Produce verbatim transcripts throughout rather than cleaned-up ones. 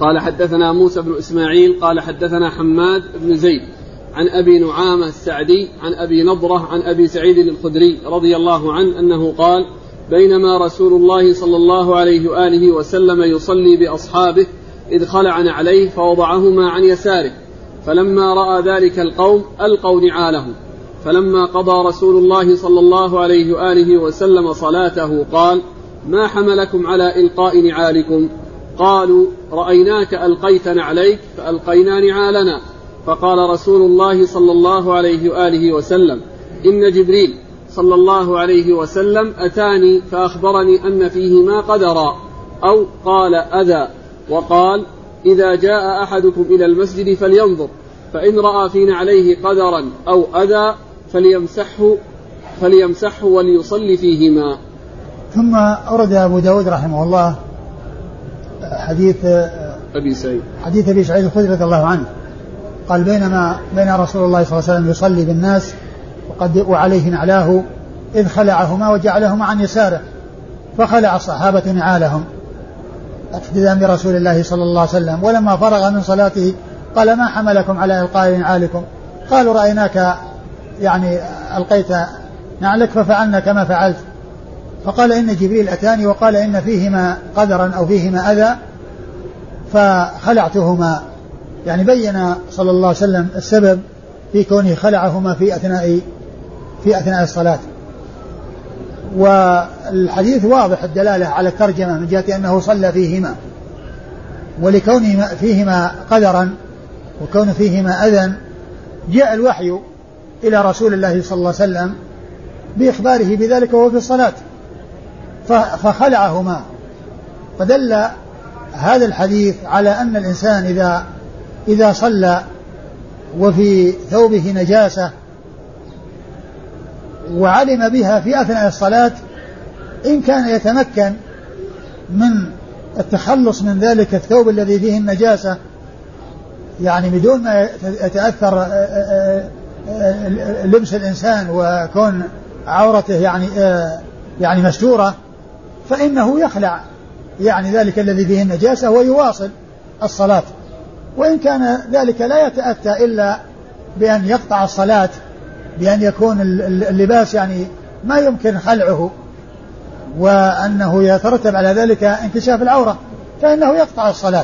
قال حدثنا موسى بن إسماعيل قال حدثنا حماد بن زيد عن أبي نعامة السعدي عن أبي نضرة عن أبي سعيد الخدري رضي الله عنه أنه قال بينما رسول الله صلى الله عليه وآله وسلم يصلي بأصحابه إذ خلع نعليه فوضعهما عن يساره، فلما رأى ذلك القوم ألقوا نعالهم، فلما قضى رسول الله صلى الله عليه وآله وسلم صلاته قال ما حملكم على إلقاء نعالكم؟ قالوا رأيناك ألقيت نعليك فألقينا نعالنا. فقال رسول الله صلى الله عليه وآله وسلم إن جبريل صلى الله عليه وسلم أتاني فأخبرني أن فيهما قدرا، أو قال أذى، وقال إذا جاء أحدكم إلى المسجد فلينظر، فإن رأى في نعليه قدرا أو أذى فليمسحه, فليمسحه وليصلي فيهما. ثم أورد أبو داود رحمه الله حديث أبي سعيد حديث أبي سعيد الخدري رضي الله عنه قال بينما بين رسول الله صلى الله عليه وسلم يصلي بالناس وقد وعليه نعلاه إذ خلعهما وجعلهما عن يساره، فخلع الصحابة نعالهم اقتداء برسول الله صلى الله عليه وسلم، ولما فرغ من صلاته قال ما حملكم على إلقاء نعالكم؟ قالوا رأيناك يعني ألقيت نعلك ففعلنا كما فعلت. فقال إن جبريل أتاني وقال إن فيهما قدرا أو فيهما أذى فخلعتهما، يعني بين صلى الله عليه وسلم السبب في كونه خلعهما في أثناء في أثناء الصلاة. والحديث واضح الدلالة على الترجمة من جهة أنه صلى فيهما، ولكونه فيهما قدرا وكون فيهما أذى جاء الوحي إلى رسول الله صلى الله عليه وسلم بإخباره بذلك وهو في الصلاة فخلعهما. فدل هذا الحديث على أن الإنسان إذا إذا صلى وفي ثوبه نجاسة وعلم بها في أثناء الصلاة إن كان يتمكن من التخلص من ذلك الثوب الذي فيه النجاسة يعني بدون ما يتأثر لبس الإنسان وكون عورته يعني يعني مستورة، فإنه يخلع يعني ذلك الذي فيه النجاسة ويواصل الصلاة، وإن كان ذلك لا يتأتى إلا بأن يقطع الصلاة بأن يكون اللباس يعني ما يمكن خلعه وأنه يترتب على ذلك انكشاف العورة فإنه يقطع الصلاة.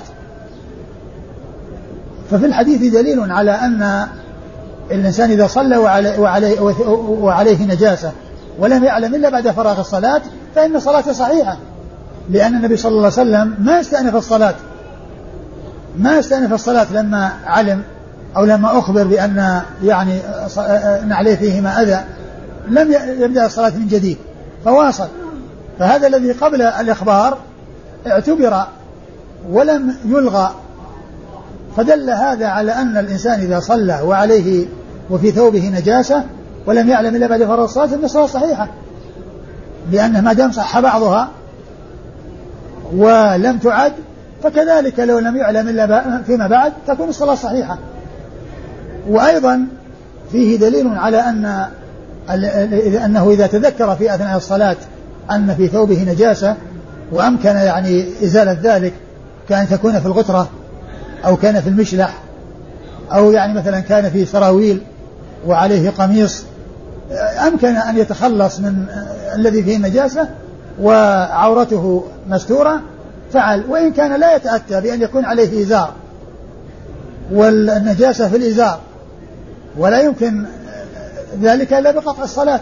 ففي الحديث دليل على أن الإنسان إذا صلى وعليه, وعليه, وعليه نجاسة ولم يعلم إلا بعد فراغ الصلاة فإن صلاته صحيحة، لأن النبي صلى الله عليه وسلم ما استأنف الصلاة ما استأنف الصلاة لما علم أو لما أخبر بأن يعني نعليه فيهما أذى، لم يبدأ الصلاة من جديد فواصل. فهذا الذي قبل الإخبار اعتبر ولم يلغى، فدل هذا على أن الإنسان إذا صلى وعليه وفي ثوبه نجاسة ولم يعلم إلا بعد فرض الصلاة فإن الصلاة صحيحة، لأنه ما دام صح بعضها ولم تعد فكذلك لو لم يعلم إلا فيما بعد تكون الصلاة صحيحة. وأيضا فيه دليل على أن أنه إذا تذكر في أثناء الصلاة أن في ثوبه نجاسة وأمكن يعني إزالة ذلك كأن تكون في الغترة أو كان في المشلح أو يعني مثلا كان في سراويل وعليه قميص أمكن أن يتخلص من الذي فيه النجاسة وعورته مستورة فعل، وإن كان لا يتأتى بأن يكون عليه إزار والنجاسة في الإزار ولا يمكن ذلك إلا بقطع الصلاة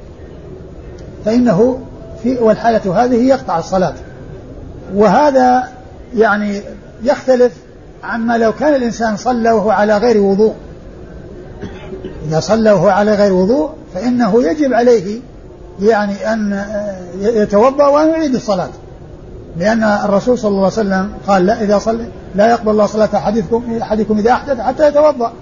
فإنه في والحالة هذه يقطع الصلاة. وهذا يعني يختلف عما لو كان الإنسان صلى وهو على غير وضوء. إذا صلى وهو على غير وضوء فإنه يجب عليه يعني أن يتوضأ وأن يعيد الصلاة، لأن الرسول صلى الله عليه وسلم قال لا إذا صلى لا يقبل الله صلاة أحدكم أحدكم إذا أحدث حتى يتوضأ.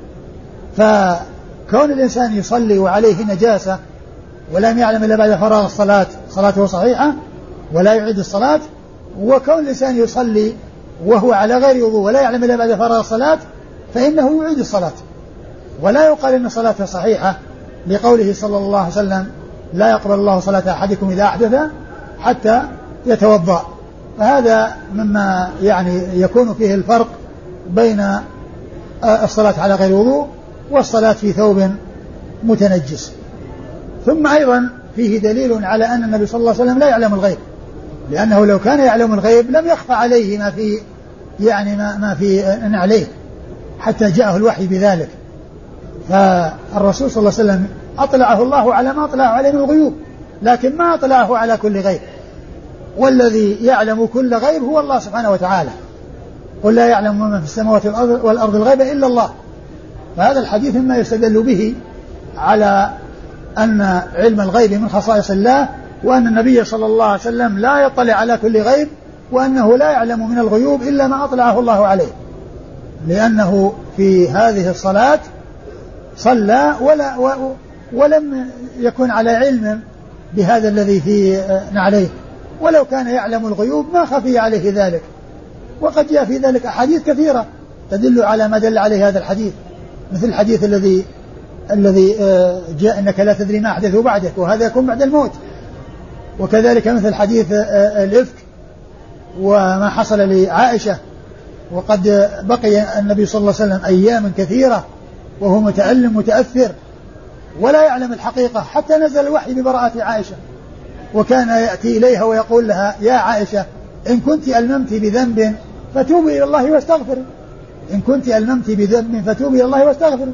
فكون الإنسان يصلي وعليه نجاسة ولم يعلم إلا بعد فراغ الصلاة صلاته صحيحة ولا يعيد الصلاة، وكون الإنسان يصلي وهو على غير وضوء ولا يعلم إلا بعد فراغ الصلاة فإنه يعيد الصلاة، ولا يقال إن صلاته صحيحة لقوله صلى الله عليه وسلم لا يقبل الله صلاة أحدكم إذا أحدث حتى يتوضأ. فهذا مما يعني يكون فيه الفرق بين الصلاة على غير وضوء والصلاة في ثوب متنجس. ثم أيضا فيه دليل على أن النبي صلى الله عليه وسلم لا يعلم الغيب، لأنه لو كان يعلم الغيب لم يخفى عليه ما في يعني ما, ما في عليه حتى جاءه الوحي بذلك. فالرسول صلى الله عليه وسلم أطلعه الله على ما أطلعه عليه من الغيوب، لكن ما أطلعه على كل غيب، والذي يعلم كل غيب هو الله سبحانه وتعالى. قل لا يعلم من في السماوات والأرض الغيب إلا الله. فهذا الحديث مما يستدل به على أن علم الغيب من خصائص الله، وأن النبي صلى الله عليه وسلم لا يطلع على كل غيب، وأنه لا يعلم من الغيوب إلا ما أطلعه الله عليه، لأنه في هذه الصلاة صلى ولا ولم يكن على علم بهذا الذي في عليه، ولو كان يعلم الغيوب ما خفي عليه ذلك. وقد جاء في ذلك أحاديث كثيرة تدل على ما دل عليه هذا الحديث، مثل الحديث الذي الذي جاء إنك لا تدري ما أحدثوا بعدك، وهذا يكون بعد الموت. وكذلك مثل حديث الإفك وما حصل لعائشة، وقد بقي النبي صلى الله عليه وسلم أيام كثيرة وهو متألم متأثر ولا يعلم الحقيقة، حتى نزل الوحي ببراءة عائشة، وكان يأتي إليها ويقول لها يا عائشة إن كنت ألممت بذنب فتوبي إلى الله واستغفر، إن كنت ألممت بذنب فتوبي إلى الله واستغفر.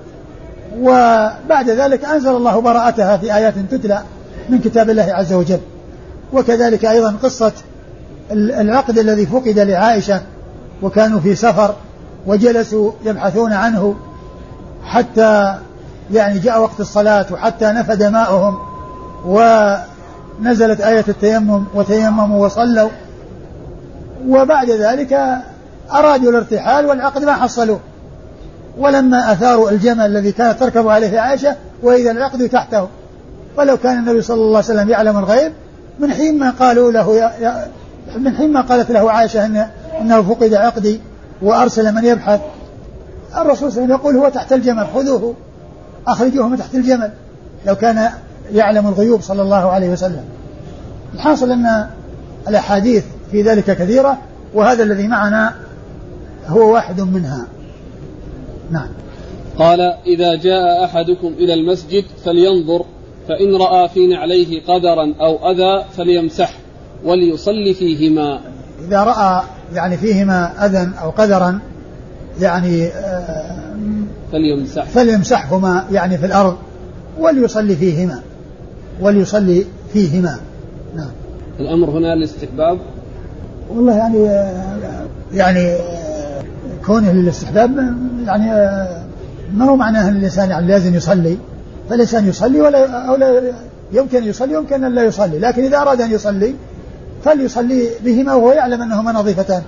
وبعد ذلك أنزل الله براءتها في آيات تتلى من كتاب الله عز وجل. وكذلك أيضا قصة العقد الذي فقد لعائشة، وكانوا في سفر وجلسوا يبحثون عنه حتى يعني جاء وقت الصلاة وحتى نفد ماؤهم، ونزلت آية التيمم وتيمموا وصلوا، وبعد ذلك أرادوا الارتحال والعقد ما حصلوه، ولما أثاروا الجمل الذي كانت تركب عليه عائشة وإذا العقد تحته. فلو كان النبي صلى الله عليه وسلم يعلم الغيب من حين ما قالوا له يا يا من حين ما قالت له عائشة إن إنه فقد عقدي وأرسل من يبحث، الرسول صلى الله عليه وسلم يقول هو تحت الجمل خذوه أخرجوه من تحت الجمل، لو كان يعلم الغيوب صلى الله عليه وسلم. الحاصل أن الأحاديث في ذلك كثيرة، وهذا الذي معنا هو واحد منها. نعم. قال إذا جاء أحدكم إلى المسجد فلينظر، فإن رأى في نعليه قدرا أو أذى فليمسح وليصلي فيهما. إذا رأى يعني فيهما أذى أو قدرا يعني فليمسح فليمسحهما يعني في الأرض وليصلي فيهما وليصلي فيهما. نعم. الأمر هنا الاستحباب، والله يعني يعني كونه للاستحباب يعني ما هو معناه أن الإنسان يعني لازم يصلي، فالإنسان يصلي ولا أو لا يمكن يصلي يمكن أن لا يصلي، لكن إذا أراد أن يصلي فليصلي بهما وهو يعلم أنهما نظيفتان.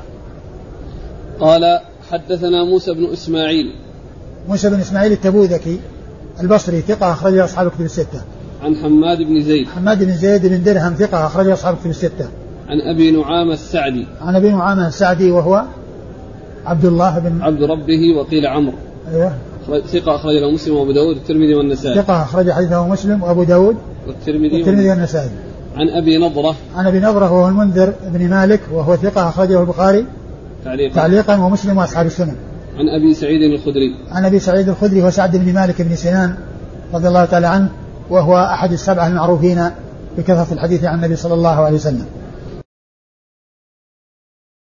قال حدثنا موسى بن إسماعيل. موسى بن إسماعيل التبوذكي البصري ثقة أخرج أصحاب كتب الستة. عن حماد بن زيد. حماد بن زيد بن درهم ثقة أخرج أصحاب كتب الستة. عن أبي نعامة السعدي. عن أبي نعامة السعدي وهو عبد الله بن عبد ربه وقيل عمرو. أيوه. ثقة أخرج له مسلم وأبو داود والترمذي والنسائي. ثقة أخرج حديثه مسلم وأبو داود والترمذي, والترمذي والنسائي. عن أبي نضرة. عن أبي نضرة وهو المنذر بن مالك وهو ثقة أخرجه البخاري تعليقا, تعليقا ومسلم وأصحاب السنن. عن أبي سعيد الخدري. عن أبي سعيد الخدري وسعد بن مالك بن سنان رضي الله تعالى عنه، وهو أحد السبعة المعروفين بكثرة الحديث عن النبي صلى الله عليه وسلم.